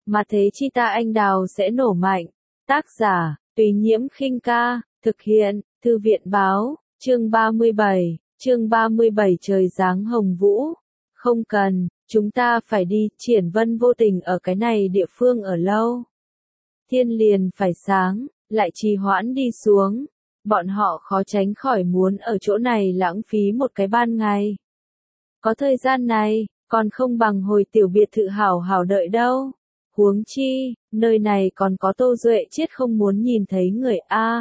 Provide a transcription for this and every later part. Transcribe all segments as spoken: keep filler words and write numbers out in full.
mà thế chi ta anh đào sẽ nổ mạnh. Tác giả, Tùy Nhiễm Khinh Ca, thực hiện, Thư viện Báo, chương ba mươi bảy, chương ba mươi bảy trời giáng hồng vũ. Không cần, chúng ta phải đi, Triển Vân vô tình ở cái này địa phương ở lâu. Thiên liền phải sáng, lại trì hoãn đi xuống. Bọn họ khó tránh khỏi muốn ở chỗ này lãng phí một cái ban ngày. Có thời gian này, còn không bằng hồi tiểu biệt thự hảo hảo đợi đâu. Huống chi, nơi này còn có Tô Duệ Chiết không muốn nhìn thấy người A.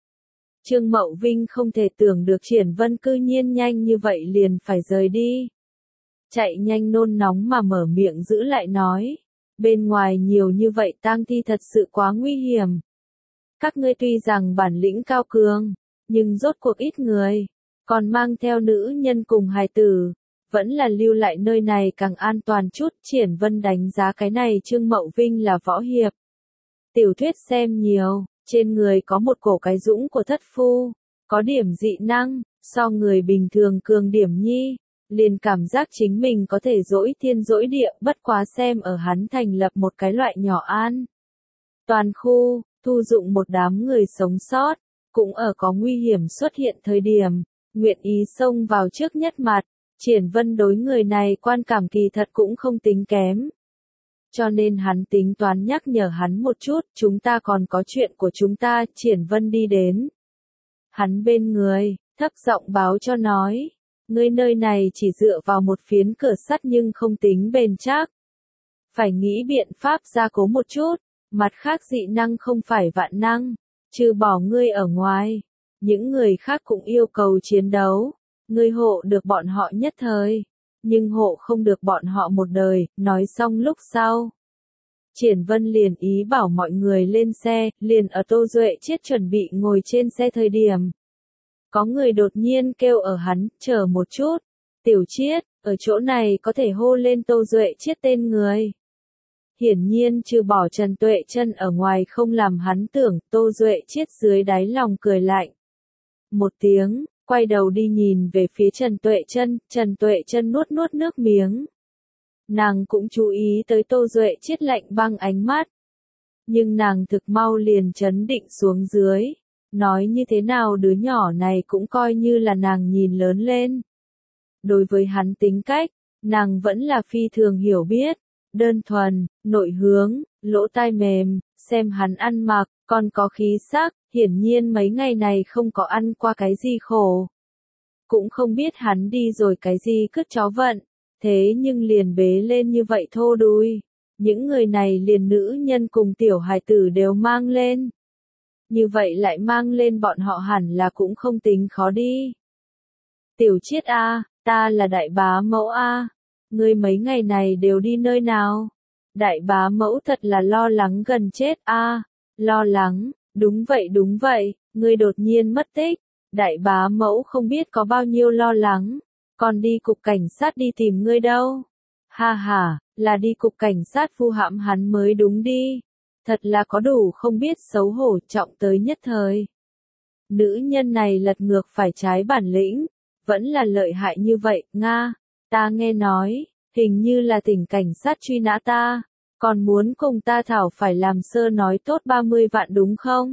Trương Mậu Vinh không thể tưởng được Triển Vân cư nhiên nhanh như vậy liền phải rời đi. Chạy nhanh nôn nóng mà mở miệng giữ lại nói. Bên ngoài nhiều như vậy tang thi thật sự quá nguy hiểm. Các ngươi tuy rằng bản lĩnh cao cường, nhưng rốt cuộc ít người, còn mang theo nữ nhân cùng hài tử, vẫn là lưu lại nơi này càng an toàn chút. Triển Vân đánh giá cái này Trương Mậu Vinh là võ hiệp. Tiểu thuyết xem nhiều, trên người có một cổ cái dũng của thất phu, có điểm dị năng, so người bình thường cường điểm nhi, liền cảm giác chính mình có thể dỗi thiên dỗi địa, bất quá xem ở hắn thành lập một cái loại nhỏ an. Toàn khu, thu dụng một đám người sống sót, cũng ở có nguy hiểm xuất hiện thời điểm, nguyện ý xông vào trước nhất mặt. Triển Vân đối người này quan cảm kỳ thật cũng không tính kém. Cho nên hắn tính toán nhắc nhở hắn một chút, chúng ta còn có chuyện của chúng ta. Triển Vân đi đến hắn bên người, thấp giọng báo cho nói, ngươi nơi này chỉ dựa vào một phiến cửa sắt nhưng không tính bền chắc. Phải nghĩ biện pháp gia cố một chút, mặt khác dị năng không phải vạn năng, trừ bỏ ngươi ở ngoài, những người khác cũng yêu cầu chiến đấu. Ngươi hộ được bọn họ nhất thời, nhưng hộ không được bọn họ một đời. Nói xong lúc sau, Triển Vân liền ý bảo mọi người lên xe, liền ở Tô Duệ Chiết chuẩn bị ngồi trên xe thời điểm. Có người đột nhiên kêu ở hắn, chờ một chút, Tiểu Chiết, ở chỗ này có thể hô lên Tô Duệ Chiết tên người. Hiển nhiên trừ bỏ Trần Tuệ Chân ở ngoài không làm hắn tưởng. Tô Duệ Chiết dưới đáy lòng cười lạnh một tiếng, quay đầu đi nhìn về phía Trần Tuệ Chân. Trần Tuệ Chân nuốt nuốt nước miếng. Nàng cũng chú ý tới Tô Duệ Chiết lạnh băng ánh mắt. Nhưng nàng thực mau liền trấn định xuống dưới. Nói như thế nào đứa nhỏ này cũng coi như là nàng nhìn lớn lên. Đối với hắn tính cách, nàng vẫn là phi thường hiểu biết. Đơn thuần, nội hướng, lỗ tai mềm, xem hắn ăn mặc, còn có khí sắc, hiển nhiên mấy ngày này không có ăn qua cái gì khổ. Cũng không biết hắn đi rồi cái gì cứt chó vận, thế nhưng liền bế lên như vậy thô đùi. Những người này liền nữ nhân cùng tiểu hài tử đều mang lên. Như vậy lại mang lên bọn họ hẳn là cũng không tính khó đi. Tiểu Chiết a, ta là đại bá mẫu a. Ngươi mấy ngày này đều đi nơi nào? Đại bá mẫu thật là lo lắng gần chết a. Lo lắng, đúng vậy đúng vậy, ngươi đột nhiên mất tích. Đại bá mẫu không biết có bao nhiêu lo lắng, còn đi cục cảnh sát đi tìm ngươi đâu. Ha ha, là đi cục cảnh sát vu hãm hắn mới đúng đi. Thật là có đủ không biết xấu hổ, trọng tới nhất thời. Nữ nhân này lật ngược phải trái bản lĩnh, vẫn là lợi hại như vậy. Nga, ta nghe nói, hình như là tỉnh cảnh sát truy nã ta, còn muốn cùng ta thảo phải làm sơ nói tốt ba mươi vạn đúng không?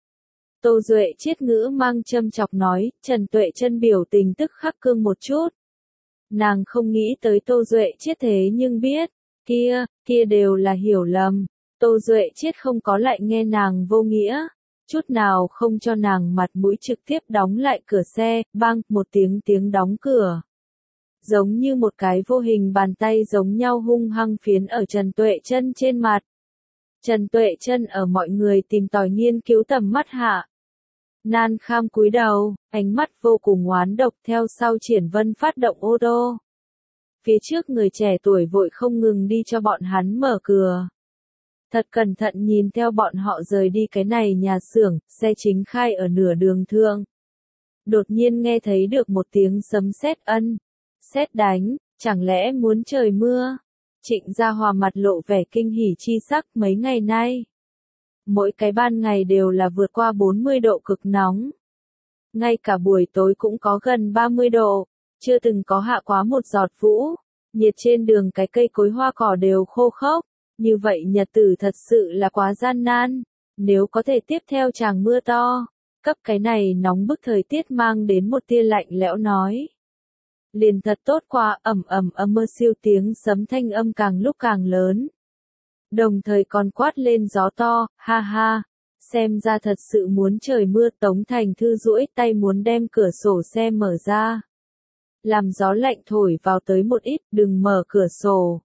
Tô Duệ Chiết ngữ mang châm chọc nói. Trần Tuệ Chân biểu tình tức khắc cương một chút. Nàng không nghĩ tới Tô Duệ Chiết thế nhưng biết, kia, kia đều là hiểu lầm. Tô Duệ Chiết không có lại nghe nàng vô nghĩa, chút nào không cho nàng mặt mũi, trực tiếp đóng lại cửa xe. Bang, một tiếng tiếng đóng cửa. Giống như một cái vô hình bàn tay giống nhau hung hăng phiến ở Trần Tuệ Chân trên mặt. Trần Tuệ Chân ở mọi người tìm tòi nghiên cứu tầm mắt hạ. Nan kham cúi đầu, ánh mắt vô cùng oán độc. Theo sau Triển Vân phát động ô tô. Phía trước người trẻ tuổi vội không ngừng đi cho bọn hắn mở cửa. Thật cẩn thận nhìn theo bọn họ rời đi cái này nhà xưởng, xe chính khai ở nửa đường thượng. Đột nhiên nghe thấy được một tiếng sấm sét. Ân, sét đánh, chẳng lẽ muốn trời mưa? Trịnh Gia Hòa mặt lộ vẻ kinh hỉ chi sắc. Mấy ngày nay, mỗi cái ban ngày đều là vượt qua bốn mươi độ cực nóng. Ngay cả buổi tối cũng có gần ba mươi độ, chưa từng có hạ quá một giọt vũ. Nhiệt trên đường cái cây cối hoa cỏ đều khô khốc. Như vậy nhật tử thật sự là quá gian nan, nếu có thể tiếp theo tràng mưa to, cấp cái này nóng bức thời tiết mang đến một tia lạnh lẽo nói. Liền thật tốt qua, ầm ầm âm mơ siêu tiếng sấm thanh âm càng lúc càng lớn. Đồng thời còn quát lên gió to, ha ha, xem ra thật sự muốn trời mưa. Tống Thành Thư duỗi tay muốn đem cửa sổ xe mở ra. Làm gió lạnh thổi vào tới một ít, đừng mở cửa sổ.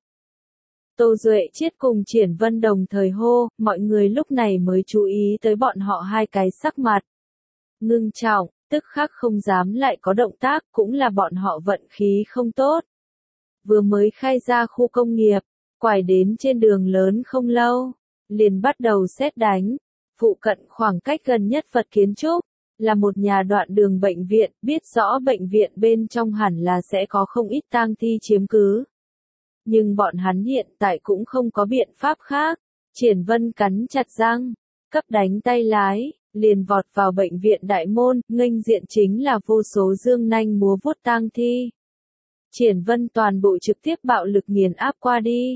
Tô Duệ Chiết cùng Triển Vân đồng thời hô, mọi người lúc này mới chú ý tới bọn họ hai cái sắc mặt. Ngưng trọng, tức khắc không dám lại có động tác, cũng là bọn họ vận khí không tốt. Vừa mới khai ra khu công nghiệp, quải đến trên đường lớn không lâu, liền bắt đầu sét đánh. Phụ cận khoảng cách gần nhất vật kiến trúc, là một nhà đoạn đường bệnh viện, biết rõ bệnh viện bên trong hẳn là sẽ có không ít tang thi chiếm cứ. Nhưng bọn hắn hiện tại cũng không có biện pháp khác. Triển Vân cắn chặt răng, cấp đánh tay lái, liền vọt vào bệnh viện đại môn, nghênh diện chính là vô số dương nanh múa vuốt tang thi. Triển Vân toàn bộ trực tiếp bạo lực nghiền áp qua đi.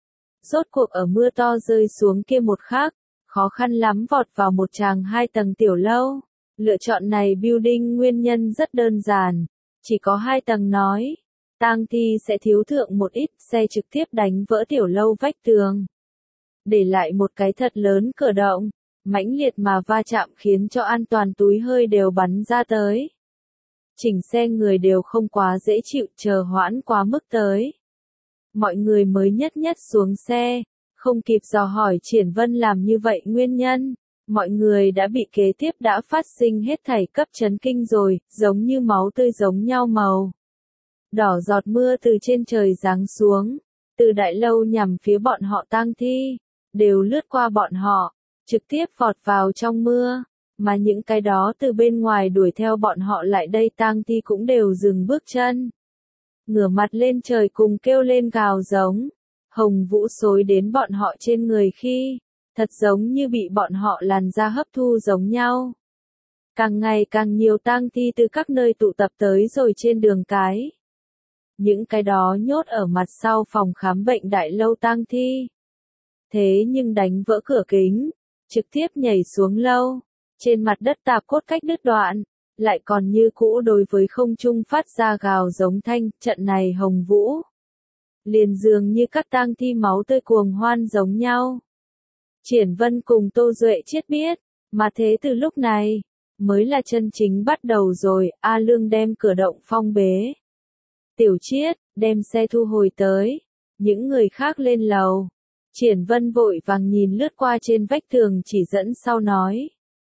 Rốt cuộc ở mưa to rơi xuống kia một khắc, khó khăn lắm vọt vào một tràng hai tầng tiểu lâu. Lựa chọn này building nguyên nhân rất đơn giản, chỉ có hai tầng nói. Tang thi sẽ thiếu thượng một ít, xe trực tiếp đánh vỡ tiểu lâu vách tường. Để lại một cái thật lớn cửa động, mãnh liệt mà va chạm khiến cho an toàn túi hơi đều bắn ra tới. Chỉnh xe người đều không quá dễ chịu, chờ hoãn quá mức tới. Mọi người mới nhất nhất xuống xe, không kịp dò hỏi Triển Vân làm như vậy nguyên nhân. Mọi người đã bị kế tiếp đã phát sinh hết thảy cấp chấn kinh rồi, giống như máu tươi giống nhau màu. Đỏ giọt mưa từ trên trời giáng xuống, từ đại lâu nhằm phía bọn họ tang thi, đều lướt qua bọn họ, trực tiếp vọt vào trong mưa, mà những cái đó từ bên ngoài đuổi theo bọn họ lại đây tang thi cũng đều dừng bước chân. Ngửa mặt lên trời cùng kêu lên gào giống, hồng vũ xối đến bọn họ trên người khi, thật giống như bị bọn họ làn da hấp thu giống nhau. Càng ngày càng nhiều tang thi từ các nơi tụ tập tới rồi trên đường cái. Những cái đó nhốt ở mặt sau phòng khám bệnh đại lâu tang thi. Thế nhưng đánh vỡ cửa kính, trực tiếp nhảy xuống lâu, trên mặt đất tạp cốt cách đứt đoạn, lại còn như cũ đối với không trung phát ra gào giống thanh, trận này hồng vũ. Liền dường như các tang thi máu tươi cuồng hoan giống nhau. Triển Vân cùng Tô Duệ Chiết biết, mà thế từ lúc này, mới là chân chính bắt đầu rồi, A Lương đem cửa động phong bế. Tiểu Chiết, đem xe thu hồi tới, những người khác lên lầu. Triển Vân vội vàng nhìn lướt qua trên vách tường chỉ dẫn sau nói.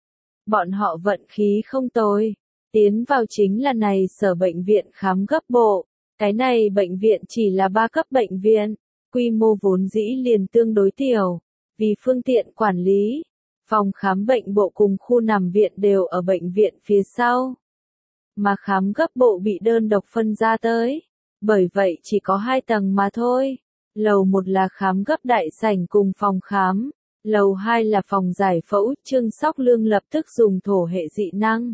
Bọn họ vận khí không tồi, tiến vào chính là này sở bệnh viện khám gấp bộ, cái này bệnh viện chỉ là ba cấp bệnh viện, quy mô vốn dĩ liền tương đối tiểu, vì phương tiện quản lý, phòng khám bệnh bộ cùng khu nằm viện đều ở bệnh viện phía sau. Mà khám gấp bộ bị đơn độc phân ra tới, bởi vậy chỉ có hai tầng mà thôi. Lầu một là khám gấp đại sảnh cùng phòng khám, lầu hai là phòng giải phẫu. Trương Sóc Lương lập tức dùng thổ hệ dị năng,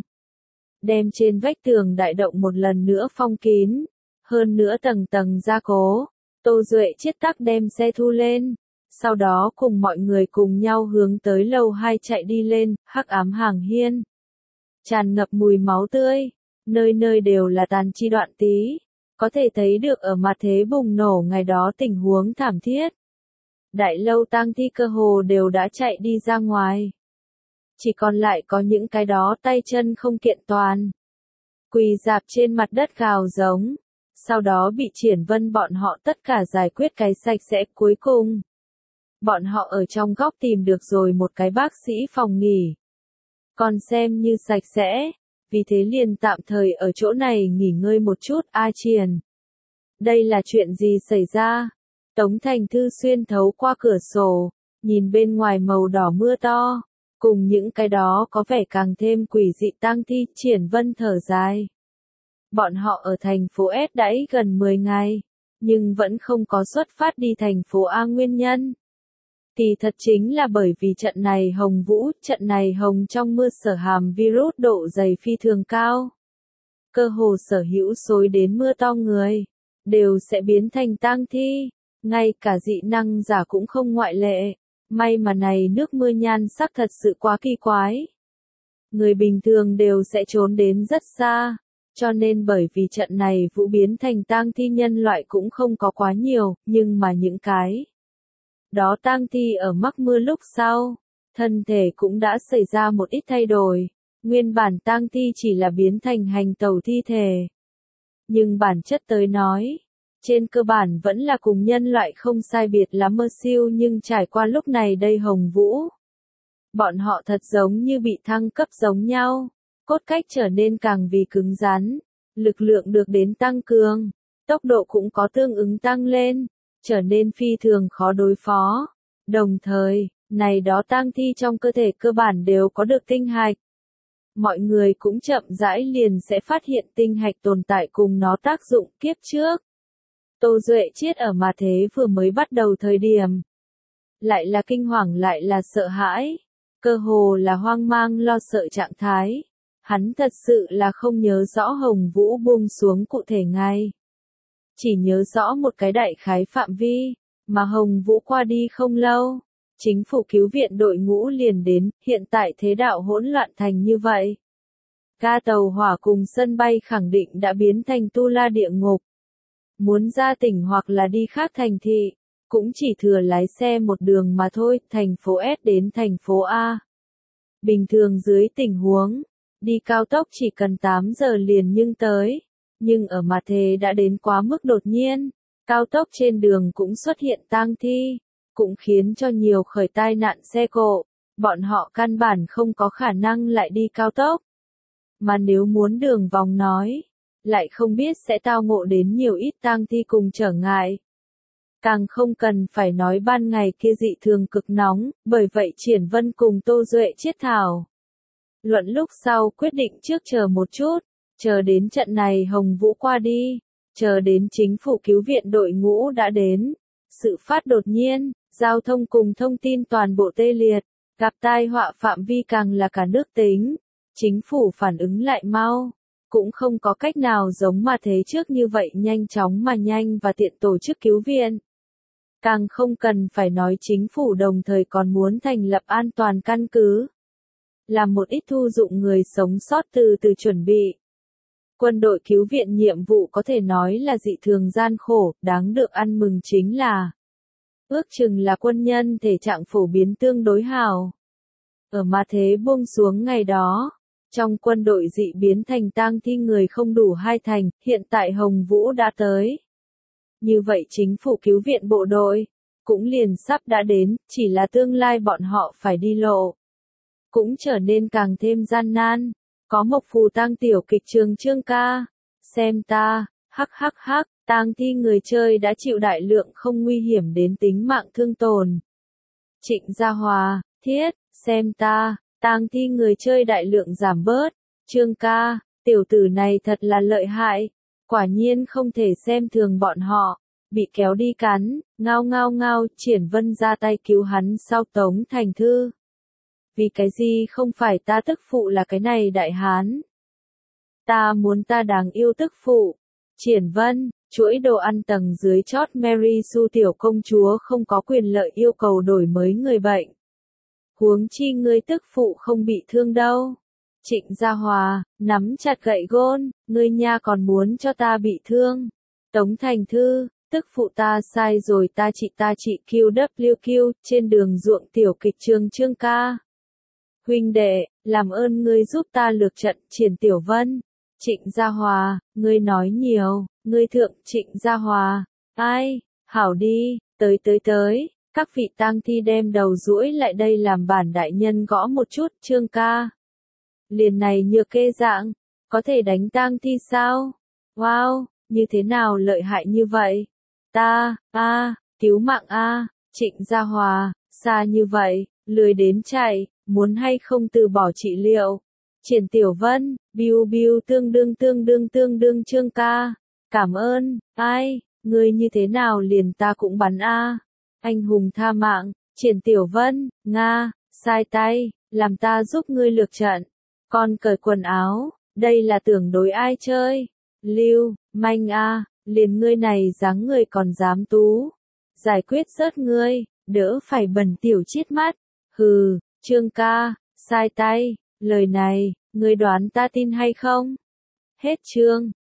đem trên vách tường đại động một lần nữa phong kín, hơn nữa tầng tầng gia cố. Tô Duệ Chiết tắc đem xe thu lên, sau đó cùng mọi người cùng nhau hướng tới lầu hai chạy đi lên. Hắc ám hàng hiên, tràn ngập mùi máu tươi, nơi nơi đều là tàn chi đoạn tí. Có thể thấy được ở mặt thế bùng nổ ngày đó tình huống thảm thiết. Đại lâu tang thi cơ hồ đều đã chạy đi ra ngoài. Chỉ còn lại có những cái đó tay chân không kiện toàn. Quỳ dạp trên mặt đất gào giống. Sau đó bị Triển Vân bọn họ tất cả giải quyết cái sạch sẽ. Cuối cùng, bọn họ ở trong góc tìm được rồi một cái bác sĩ phòng nghỉ. Còn xem như sạch sẽ. Vì thế liền tạm thời ở chỗ này nghỉ ngơi một chút. A Triển, đây là chuyện gì xảy ra? Tống Thành Thư xuyên thấu qua cửa sổ, nhìn bên ngoài màu đỏ mưa to, cùng những cái đó có vẻ càng thêm quỷ dị tang thi. Triển Vân thở dài. Bọn họ ở thành phố S đãi gần mười ngày, nhưng vẫn không có xuất phát đi thành phố A nguyên nhân. Thì thật chính là bởi vì trận này hồng vũ, trận này hồng trong mưa sở hàm virus độ dày phi thường cao. Cơ hồ sở hữu xối đến mưa to người, đều sẽ biến thành tang thi. ngay cả dị năng giả cũng không ngoại lệ. May mà này nước mưa nhan sắc thật sự quá kỳ quái. Người bình thường đều sẽ trốn đến rất xa, cho nên bởi vì trận này vũ biến thành tang thi nhân loại cũng không có quá nhiều, nhưng mà những cái đó tang thi ở mắc mưa lúc sau, thân thể cũng đã xảy ra một ít thay đổi. Nguyên bản tang thi chỉ là biến thành hành tẩu thi thể. Nhưng bản chất tới nói, trên cơ bản vẫn là cùng nhân loại không sai biệt lắm mơ siêu, nhưng trải qua lúc này đây Hồng Vũ. Bọn họ thật giống như bị thăng cấp giống nhau, cốt cách trở nên càng vì cứng rắn, lực lượng được đến tăng cường, tốc độ cũng có tương ứng tăng lên, trở nên phi thường khó đối phó. Đồng thời, này đó tang thi trong cơ thể cơ bản đều có được tinh hạch. Mọi người cũng chậm rãi liền sẽ phát hiện tinh hạch tồn tại cùng nó tác dụng kiếp trước. Tô Duệ Chiết ở mà thế vừa mới bắt đầu thời điểm. Lại là kinh hoàng lại là sợ hãi. Cơ hồ là hoang mang lo sợ trạng thái. Hắn thật sự là không nhớ rõ Hồng Vũ buông xuống cụ thể ngay. Chỉ nhớ rõ một cái đại khái phạm vi, mà Hồng Vũ qua đi không lâu. Chính phủ cứu viện đội ngũ liền đến, hiện tại thế đạo hỗn loạn thành như vậy. Ga tàu hỏa cùng sân bay khẳng định đã biến thành tu la địa ngục. Muốn ra tỉnh hoặc là đi khác thành thị, cũng chỉ thừa lái xe một đường mà thôi, thành phố S đến thành phố A. Bình thường dưới tình huống, đi cao tốc chỉ cần tám giờ liền nhưng tới, nhưng ở mặt thế đã đến quá mức đột nhiên, cao tốc trên đường cũng xuất hiện tang thi, cũng khiến cho nhiều khởi tai nạn xe cộ, bọn họ căn bản không có khả năng lại đi cao tốc. Mà nếu muốn đường vòng nói, lại không biết sẽ tao ngộ đến nhiều ít tang thi cùng trở ngại. Càng không cần phải nói ban ngày kia dị thường cực nóng, bởi vậy Triển Vân cùng Tô Duệ Chiết thảo luận lúc sau quyết định trước chờ một chút, chờ đến trận này Hồng Vũ qua đi, chờ đến chính phủ cứu viện đội ngũ đã đến. Sự phát đột nhiên, giao thông cùng thông tin toàn bộ tê liệt, gặp tai họa phạm vi càng là cả nước tính. Chính phủ phản ứng lại mau, cũng không có cách nào giống mà thế trước như vậy nhanh chóng mà nhanh và tiện tổ chức cứu viện. Càng không cần phải nói chính phủ đồng thời còn muốn thành lập an toàn căn cứ. Làm một ít thu dụng người sống sót từ từ chuẩn bị. Quân đội cứu viện nhiệm vụ có thể nói là dị thường gian khổ, đáng được ăn mừng chính là ước chừng là quân nhân thể trạng phổ biến tương đối hào. Ở mà thế buông xuống ngày đó, trong quân đội dị biến thành tang thi người không đủ hai thành, hiện tại Hồng Vũ đã tới. Như vậy chính phủ cứu viện bộ đội, cũng liền sắp đã đến, chỉ là tương lai bọn họ phải đi lộ. Cũng trở nên càng thêm gian nan, có một phù tang tiểu kịch trường Trương ca, xem ta, hắc hắc hắc, tang thi người chơi đã chịu đại lượng không nguy hiểm đến tính mạng thương tổn. Trịnh Gia Hòa, thiết, xem ta, tang thi người chơi đại lượng giảm bớt, Trương ca, tiểu tử này thật là lợi hại, quả nhiên không thể xem thường bọn họ, bị kéo đi cắn, ngao ngao ngao, Triển Vân ra tay cứu hắn sau Tống Thành Thư. Vì cái gì không phải ta tức phụ là cái này đại hán? Ta muốn ta đáng yêu tức phụ. Triển Vân, chuỗi đồ ăn tầng dưới chót Mary Sue tiểu công chúa không có quyền lợi yêu cầu đổi mới người bệnh. Huống chi ngươi tức phụ không bị thương đâu. Trịnh Gia Hòa, nắm chặt gậy gôn, ngươi nha còn muốn cho ta bị thương. Tống Thành Thư, tức phụ ta sai rồi ta chị ta chị Q W Q, trên đường ruộng tiểu kịch trường Trương ca. Huynh đệ, làm ơn ngươi giúp ta lược trận. Triển Tiểu Vân. Trịnh Gia Hòa, ngươi nói nhiều, ngươi thượng. Trịnh Gia Hòa, ai, hảo đi, tới tới tới, các vị tang thi đem đầu duỗi lại đây làm bản đại nhân gõ một chút. Trương ca. Liền này nhược kê dạng, có thể đánh tang thi sao? Wow, như thế nào lợi hại như vậy? Ta, a, cứu mạng a. Trịnh Gia Hòa, xa như vậy, lười đến chạy, muốn hay không từ bỏ trị liệu. Triển Tiểu Vân, biu biu tương đương tương đương tương đương Trương ca, cảm ơn, ai, ngươi như thế nào liền ta cũng bắn a. Anh hùng tha mạng. Triển Tiểu Vân, Nga, sai tay, làm ta giúp ngươi lược trận. Con cởi quần áo, đây là tưởng đối ai chơi? Lưu, manh a, liền ngươi này dáng người còn dám tú. giải quyết rớt ngươi, đỡ phải bẩn tiểu chiết mắt. Hừ, Trương ca, sai tay, lời này, ngươi đoán ta tin hay không? Hết chương.